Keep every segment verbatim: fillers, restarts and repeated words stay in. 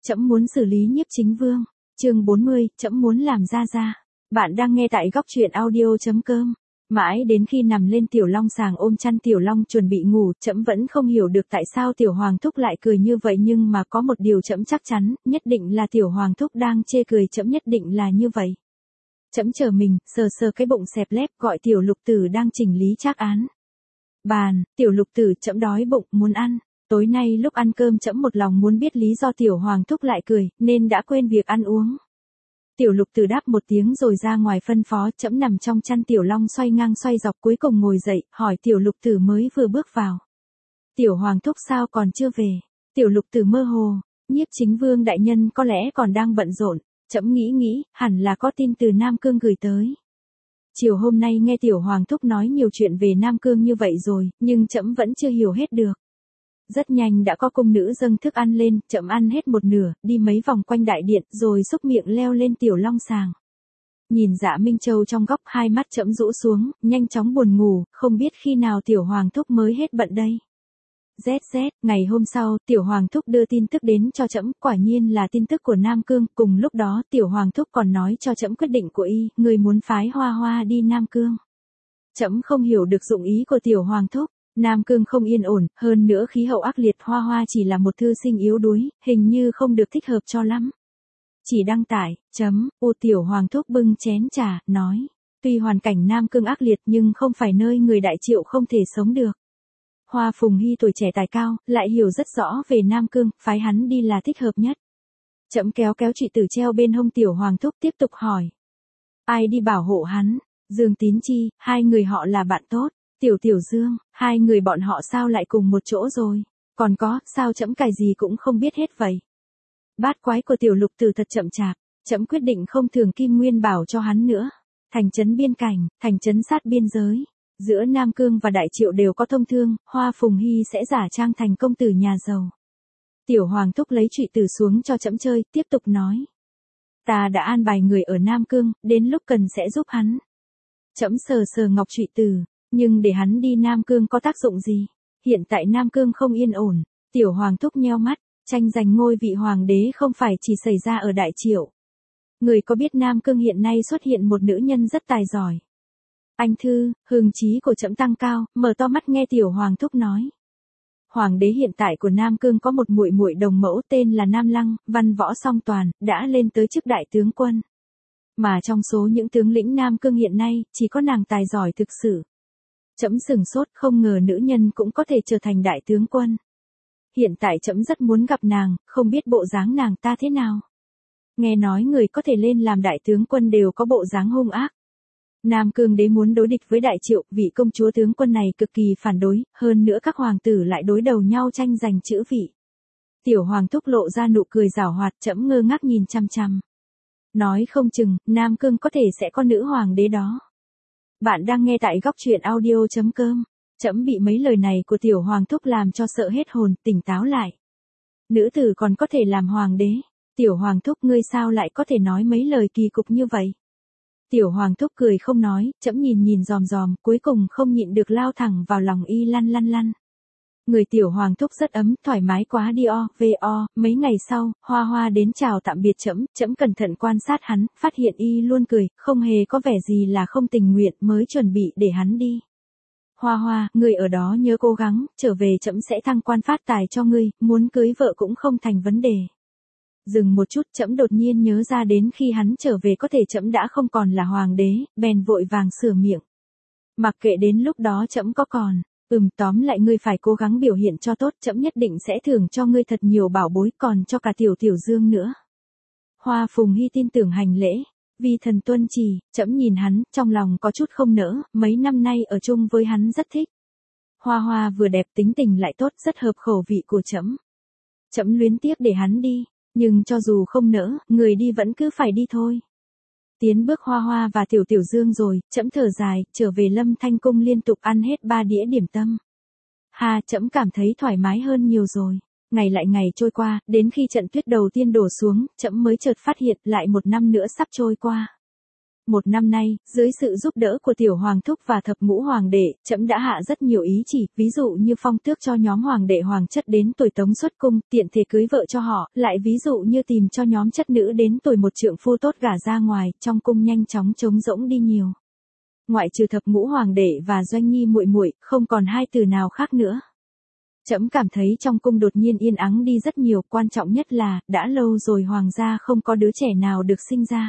Trẫm muốn xử lý Nhiếp Chính Vương. Chương bốn mươi, trẫm muốn làm ra ra. Bạn đang nghe tại góc truyện audio chấm com. Mãi đến khi nằm lên Tiểu Long sàng ôm chăn Tiểu Long chuẩn bị ngủ, trẫm vẫn không hiểu được tại sao Tiểu Hoàng thúc lại cười như vậy, nhưng mà có một điều trẫm chắc chắn, nhất định là Tiểu Hoàng thúc đang chê cười trẫm, nhất định là như vậy. Trẫm chờ mình, sờ sờ cái bụng xẹp lép, gọi Tiểu Lục Tử đang chỉnh lý trác án. Bàn, Tiểu Lục Tử, trẫm đói bụng, muốn ăn. Tối nay lúc ăn cơm trẫm một lòng muốn biết lý do Tiểu Hoàng thúc lại cười, nên đã quên việc ăn uống. Tiểu Lục Tử đáp một tiếng rồi ra ngoài phân phó. Trẫm nằm trong chăn Tiểu Long xoay ngang xoay dọc, cuối cùng ngồi dậy, hỏi Tiểu Lục Tử mới vừa bước vào. Tiểu Hoàng thúc sao còn chưa về? Tiểu Lục Tử mơ hồ, Nhiếp Chính Vương đại nhân có lẽ còn đang bận rộn. Trẫm nghĩ nghĩ, hẳn là có tin từ Nam Cương gửi tới. Chiều hôm nay nghe Tiểu Hoàng thúc nói nhiều chuyện về Nam Cương như vậy rồi, nhưng trẫm vẫn chưa hiểu hết được. Rất nhanh đã có cung nữ dâng thức ăn lên, trẫm ăn hết một nửa, đi mấy vòng quanh đại điện, rồi xúc miệng leo lên Tiểu Long sàng. Nhìn Dạ Minh Châu trong góc, hai mắt trẫm rũ xuống, nhanh chóng buồn ngủ, không biết khi nào Tiểu Hoàng thúc mới hết bận đây. Zét zét, ngày hôm sau, Tiểu Hoàng thúc đưa tin tức đến cho trẫm, quả nhiên là tin tức của Nam Cương, cùng lúc đó Tiểu Hoàng thúc còn nói cho trẫm quyết định của y, người muốn phái Hoa Hoa đi Nam Cương. Trẫm không hiểu được dụng ý của Tiểu Hoàng thúc. Nam Cương không yên ổn, hơn nữa khí hậu ác liệt, Hoa Hoa chỉ là một thư sinh yếu đuối, hình như không được thích hợp cho lắm. Chỉ đăng tải, chấm, u Tiểu Hoàng thúc bưng chén trà, nói, tuy hoàn cảnh Nam Cương ác liệt nhưng không phải nơi người Đại Triệu không thể sống được. Hoa Phùng Hy tuổi trẻ tài cao, lại hiểu rất rõ về Nam Cương, phái hắn đi là thích hợp nhất. Chấm kéo kéo trụy tử treo bên hông Tiểu Hoàng thúc, tiếp tục hỏi. Ai đi bảo hộ hắn? Dương Tín Chi, hai người họ là bạn tốt. Tiểu Tiểu Dương, hai người bọn họ sao lại cùng một chỗ rồi? Còn có, sao trẫm cài gì cũng không biết hết vậy? Bát quái của Tiểu Lục Tử thật chậm chạp, trẫm quyết định không thường Kim Nguyên Bảo cho hắn nữa. Thành trấn biên cảnh, thành trấn sát biên giới, giữa Nam Cương và Đại Triệu đều có thông thương, Hoa Phùng Hy sẽ giả trang thành công tử nhà giàu. Tiểu Hoàng thúc lấy trụy tử xuống cho trẫm chơi, tiếp tục nói. Ta đã an bài người ở Nam Cương, đến lúc cần sẽ giúp hắn. Trẫm sờ sờ ngọc trụy tử. Nhưng để hắn đi Nam Cương có tác dụng gì? Hiện tại Nam Cương không yên ổn. Tiểu Hoàng thúc nheo mắt, tranh giành ngôi vị hoàng đế không phải chỉ xảy ra ở Đại Triệu. Người có biết Nam Cương hiện nay xuất hiện một nữ nhân rất tài giỏi. Anh Thư, hứng chí của trẫm tăng cao, mở to mắt nghe Tiểu Hoàng thúc nói. Hoàng đế hiện tại của Nam Cương có một muội muội đồng mẫu tên là Nam Lăng, văn võ song toàn, đã lên tới chức đại tướng quân. Mà trong số những tướng lĩnh Nam Cương hiện nay, chỉ có nàng tài giỏi thực sự. Trẫm sửng sốt, không ngờ nữ nhân cũng có thể trở thành đại tướng quân. Hiện tại trẫm rất muốn gặp nàng, không biết bộ dáng nàng ta thế nào. Nghe nói người có thể lên làm đại tướng quân đều có bộ dáng hung ác. Nam Cương đế muốn đối địch với Đại Triệu, vị công chúa tướng quân này cực kỳ phản đối, hơn nữa các hoàng tử lại đối đầu nhau tranh giành chữ vị. Tiểu Hoàng thúc lộ ra nụ cười giảo hoạt, trẫm ngơ ngác nhìn chăm chăm. Nói không chừng, Nam Cương có thể sẽ có nữ hoàng đế đó. Bạn đang nghe tại góc truyện audio chấm com. Trẫm bị mấy lời này của Tiểu Hoàng thúc làm cho sợ hết hồn, tỉnh táo lại. Nữ tử còn có thể làm hoàng đế. Tiểu Hoàng thúc, ngươi sao lại có thể nói mấy lời kỳ cục như vậy? Tiểu Hoàng thúc cười không nói, trẫm nhìn nhìn dòm dòm, cuối cùng không nhịn được lao thẳng vào lòng y, lăn lăn lăn. Người Tiểu Hoàng thúc rất ấm, thoải mái quá đi o, về o. Mấy ngày sau, Hoa Hoa đến chào tạm biệt trẫm, trẫm cẩn thận quan sát hắn, phát hiện y luôn cười, không hề có vẻ gì là không tình nguyện, mới chuẩn bị để hắn đi. Hoa Hoa, người ở đó nhớ cố gắng, trở về trẫm sẽ thăng quan phát tài cho ngươi, muốn cưới vợ cũng không thành vấn đề. Dừng một chút, trẫm đột nhiên nhớ ra đến khi hắn trở về có thể trẫm đã không còn là hoàng đế, bèn vội vàng sửa miệng. Mặc kệ đến lúc đó trẫm có còn. Ừm, tóm lại ngươi phải cố gắng biểu hiện cho tốt, trẫm nhất định sẽ thưởng cho ngươi thật nhiều bảo bối, còn cho cả Tiểu Tiểu Dương nữa. Hoa Phùng Hy tin tưởng hành lễ, vi thần tuân chỉ. Trẫm nhìn hắn, trong lòng có chút không nỡ, mấy năm nay ở chung với hắn rất thích. Hoa Hoa vừa đẹp tính tình lại tốt, rất hợp khẩu vị của trẫm. Trẫm luyến tiếc để hắn đi, nhưng cho dù không nỡ, người đi vẫn cứ phải đi thôi. Tiến bước Hoa Hoa và Tiểu Tiểu Dương rồi, trẫm thở dài, trở về Lâm Thanh cung liên tục ăn hết ba đĩa điểm tâm. Ha, trẫm cảm thấy thoải mái hơn nhiều rồi. Ngày lại ngày trôi qua, đến khi trận tuyết đầu tiên đổ xuống, trẫm mới chợt phát hiện lại một năm nữa sắp trôi qua. Một năm nay, dưới sự giúp đỡ của tiểu hoàng thúc và thập ngũ hoàng đệ, trẫm đã hạ rất nhiều ý chỉ, ví dụ như phong tước cho nhóm hoàng đệ hoàng chất đến tuổi tống xuất cung, tiện thể cưới vợ cho họ, lại ví dụ như tìm cho nhóm chất nữ đến tuổi một trượng phu tốt gả ra ngoài, trong cung nhanh chóng trống rỗng đi nhiều. Ngoại trừ thập ngũ hoàng đệ và Doanh Nhi muội muội, không còn hai từ nào khác nữa. Trẫm cảm thấy trong cung đột nhiên yên ắng đi rất nhiều, quan trọng nhất là, đã lâu rồi hoàng gia không có đứa trẻ nào được sinh ra.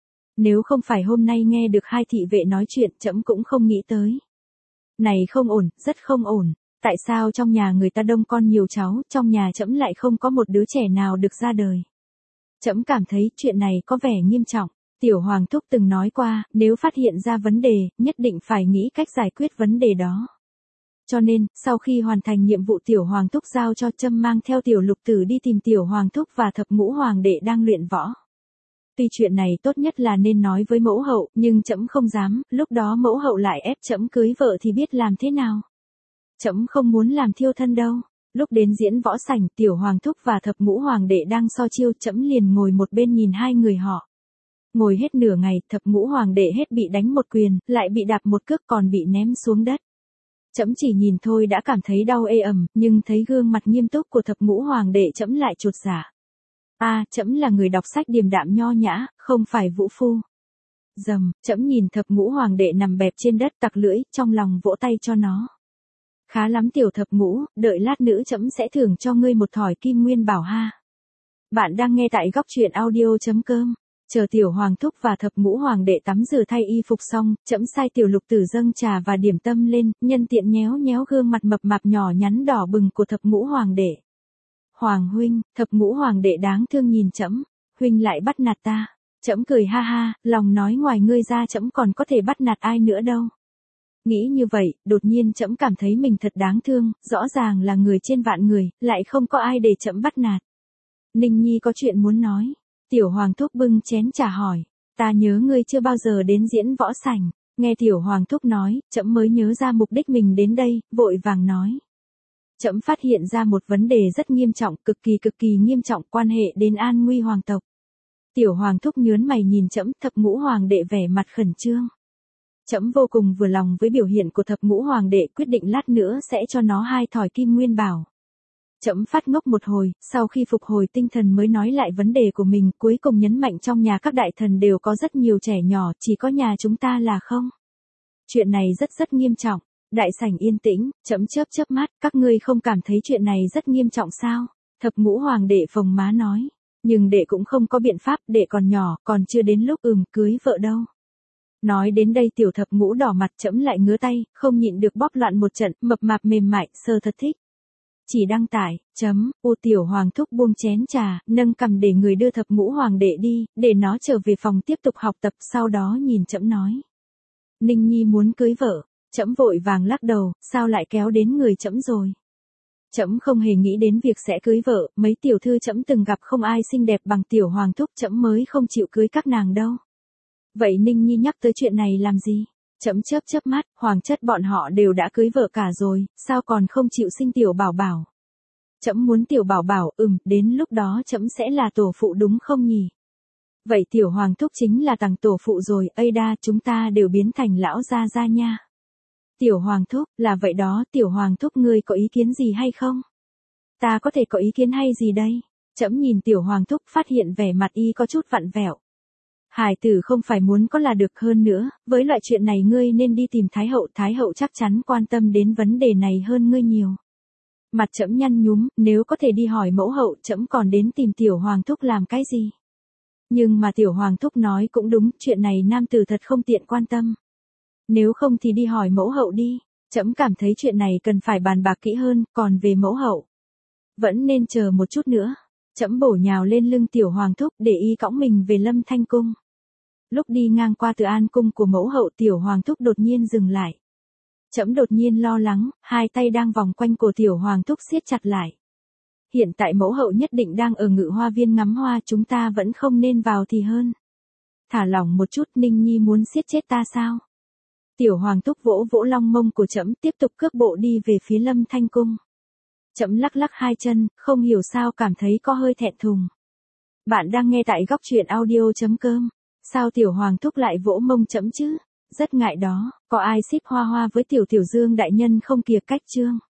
Nếu không phải hôm nay nghe được hai thị vệ nói chuyện, trẫm cũng không nghĩ tới. Này không ổn, rất không ổn. Tại sao trong nhà người ta đông con nhiều cháu, trong nhà trẫm lại không có một đứa trẻ nào được ra đời? Trẫm cảm thấy chuyện này có vẻ nghiêm trọng. Tiểu hoàng thúc từng nói qua, nếu phát hiện ra vấn đề, nhất định phải nghĩ cách giải quyết vấn đề đó. Cho nên, sau khi hoàn thành nhiệm vụ tiểu hoàng thúc giao cho Trâm mang theo tiểu lục tử đi tìm tiểu hoàng thúc và thập ngũ hoàng đệ đang luyện võ. Tuy chuyện này tốt nhất là nên nói với mẫu hậu, nhưng trẫm không dám, lúc đó mẫu hậu lại ép trẫm cưới vợ thì biết làm thế nào. Trẫm không muốn làm thiêu thân đâu. Lúc đến diễn võ sảnh, tiểu hoàng thúc và thập ngũ hoàng đệ đang so chiêu, trẫm liền ngồi một bên nhìn hai người họ. Ngồi hết nửa ngày, thập ngũ hoàng đệ hết bị đánh một quyền, lại bị đạp một cước còn bị ném xuống đất. Trẫm chỉ nhìn thôi đã cảm thấy đau ê ẩm, nhưng thấy gương mặt nghiêm túc của thập ngũ hoàng đệ trẫm lại chột dạ. A, à, trẫm là người đọc sách điềm đạm nho nhã, không phải vũ phu. Dầm, trẫm nhìn thập ngũ hoàng đệ nằm bẹp trên đất tặc lưỡi, trong lòng vỗ tay cho nó. Khá lắm tiểu thập ngũ, đợi lát nữa trẫm sẽ thưởng cho ngươi một thỏi kim nguyên bảo ha. Bạn đang nghe tại góc truyện audio chấm com. Chờ tiểu hoàng thúc và thập ngũ hoàng đệ tắm rửa thay y phục xong, trẫm sai tiểu lục tử dâng trà và điểm tâm lên, nhân tiện nhéo nhéo gương mặt mập mạp nhỏ nhắn đỏ bừng của thập ngũ hoàng đệ. Hoàng huynh, thập ngũ hoàng đệ đáng thương nhìn trẫm, huynh lại bắt nạt ta. Trẫm cười ha ha, lòng nói ngoài ngươi ra trẫm còn có thể bắt nạt ai nữa đâu. Nghĩ như vậy, đột nhiên trẫm cảm thấy mình thật đáng thương, rõ ràng là người trên vạn người, lại không có ai để trẫm bắt nạt. Ninh Nhi có chuyện muốn nói. Tiểu hoàng thúc bưng chén trà hỏi, ta nhớ ngươi chưa bao giờ đến diễn võ sảnh. Nghe tiểu hoàng thúc nói, trẫm mới nhớ ra mục đích mình đến đây, vội vàng nói. Trẫm phát hiện ra một vấn đề rất nghiêm trọng, cực kỳ cực kỳ nghiêm trọng, quan hệ đến an nguy hoàng tộc. Tiểu hoàng thúc nhớn mày nhìn trẫm, thập ngũ hoàng đệ vẻ mặt khẩn trương. Trẫm vô cùng vừa lòng với biểu hiện của thập ngũ hoàng đệ, quyết định lát nữa sẽ cho nó hai thỏi kim nguyên bảo. Trẫm phát ngốc một hồi, sau khi phục hồi tinh thần mới nói lại vấn đề của mình, cuối cùng nhấn mạnh trong nhà các đại thần đều có rất nhiều trẻ nhỏ, chỉ có nhà chúng ta là không. Chuyện này rất rất nghiêm trọng. Đại sảnh yên tĩnh, trẫm chớp chớp mắt, các ngươi không cảm thấy chuyện này rất nghiêm trọng sao? Thập ngũ hoàng đệ phồng má nói. Nhưng đệ cũng không có biện pháp, đệ còn nhỏ, còn chưa đến lúc ừm cưới vợ đâu. Nói đến đây tiểu thập ngũ đỏ mặt, trẫm lại ngứa tay, không nhịn được bóp loạn một trận, mập mạp mềm mại, sờ thật thích. Chỉ đăng tải, chấm, ô tiểu hoàng thúc buông chén trà, nâng cằm để người đưa thập ngũ hoàng đệ đi, để nó trở về phòng tiếp tục học tập, sau đó nhìn trẫm nói. Ninh Nhi muốn cưới vợ, trẫm vội vàng lắc đầu, sao lại kéo đến người trẫm rồi. Trẫm không hề nghĩ đến việc sẽ cưới vợ, mấy tiểu thư trẫm từng gặp không ai xinh đẹp bằng tiểu hoàng thúc, trẫm mới không chịu cưới các nàng đâu. Vậy Ninh Nhi nhắc tới chuyện này làm gì? Trẫm chớp chớp mắt, hoàng chất bọn họ đều đã cưới vợ cả rồi, sao còn không chịu sinh tiểu bảo bảo? Trẫm muốn tiểu bảo bảo, ừm, đến lúc đó trẫm sẽ là tổ phụ đúng không nhỉ? Vậy tiểu hoàng thúc chính là tằng tổ phụ rồi, ây đa, chúng ta đều biến thành lão gia gia nha. Tiểu hoàng thúc, là vậy đó, tiểu hoàng thúc ngươi có ý kiến gì hay không? Ta có thể có ý kiến hay gì đây? Trẫm nhìn tiểu hoàng thúc phát hiện vẻ mặt y có chút vặn vẹo. Hải tử không phải muốn có là được, hơn nữa, với loại chuyện này ngươi nên đi tìm Thái hậu, Thái hậu chắc chắn quan tâm đến vấn đề này hơn ngươi nhiều. Mặt trẫm nhăn nhúm, nếu có thể đi hỏi mẫu hậu, trẫm còn đến tìm tiểu hoàng thúc làm cái gì? Nhưng mà tiểu hoàng thúc nói cũng đúng, chuyện này nam tử thật không tiện quan tâm. Nếu không thì đi hỏi mẫu hậu đi, trẫm cảm thấy chuyện này cần phải bàn bạc kỹ hơn, còn về mẫu hậu, vẫn nên chờ một chút nữa. Trẫm bổ nhào lên lưng tiểu hoàng thúc để y cõng mình về Lâm Thanh cung. Lúc đi ngang qua Từ An cung của mẫu hậu, tiểu hoàng thúc đột nhiên dừng lại. Trẫm đột nhiên lo lắng, hai tay đang vòng quanh cổ tiểu hoàng thúc siết chặt lại. Hiện tại mẫu hậu nhất định đang ở Ngự Hoa viên ngắm hoa, chúng ta vẫn không nên vào thì hơn. Thả lỏng một chút, Ninh Nhi muốn siết chết ta sao? Tiểu hoàng thúc vỗ vỗ long mông của trẫm, tiếp tục cước bộ đi về phía Lâm Thanh cung. Trẫm lắc lắc hai chân, không hiểu sao cảm thấy có hơi thẹn thùng. Bạn đang nghe tại góc truyện audio chấm com. Sao tiểu hoàng thúc lại vỗ mông trẫm chứ? Rất ngại đó, có ai ship Hoa Hoa với tiểu tiểu Dương đại nhân không kìa cách chương.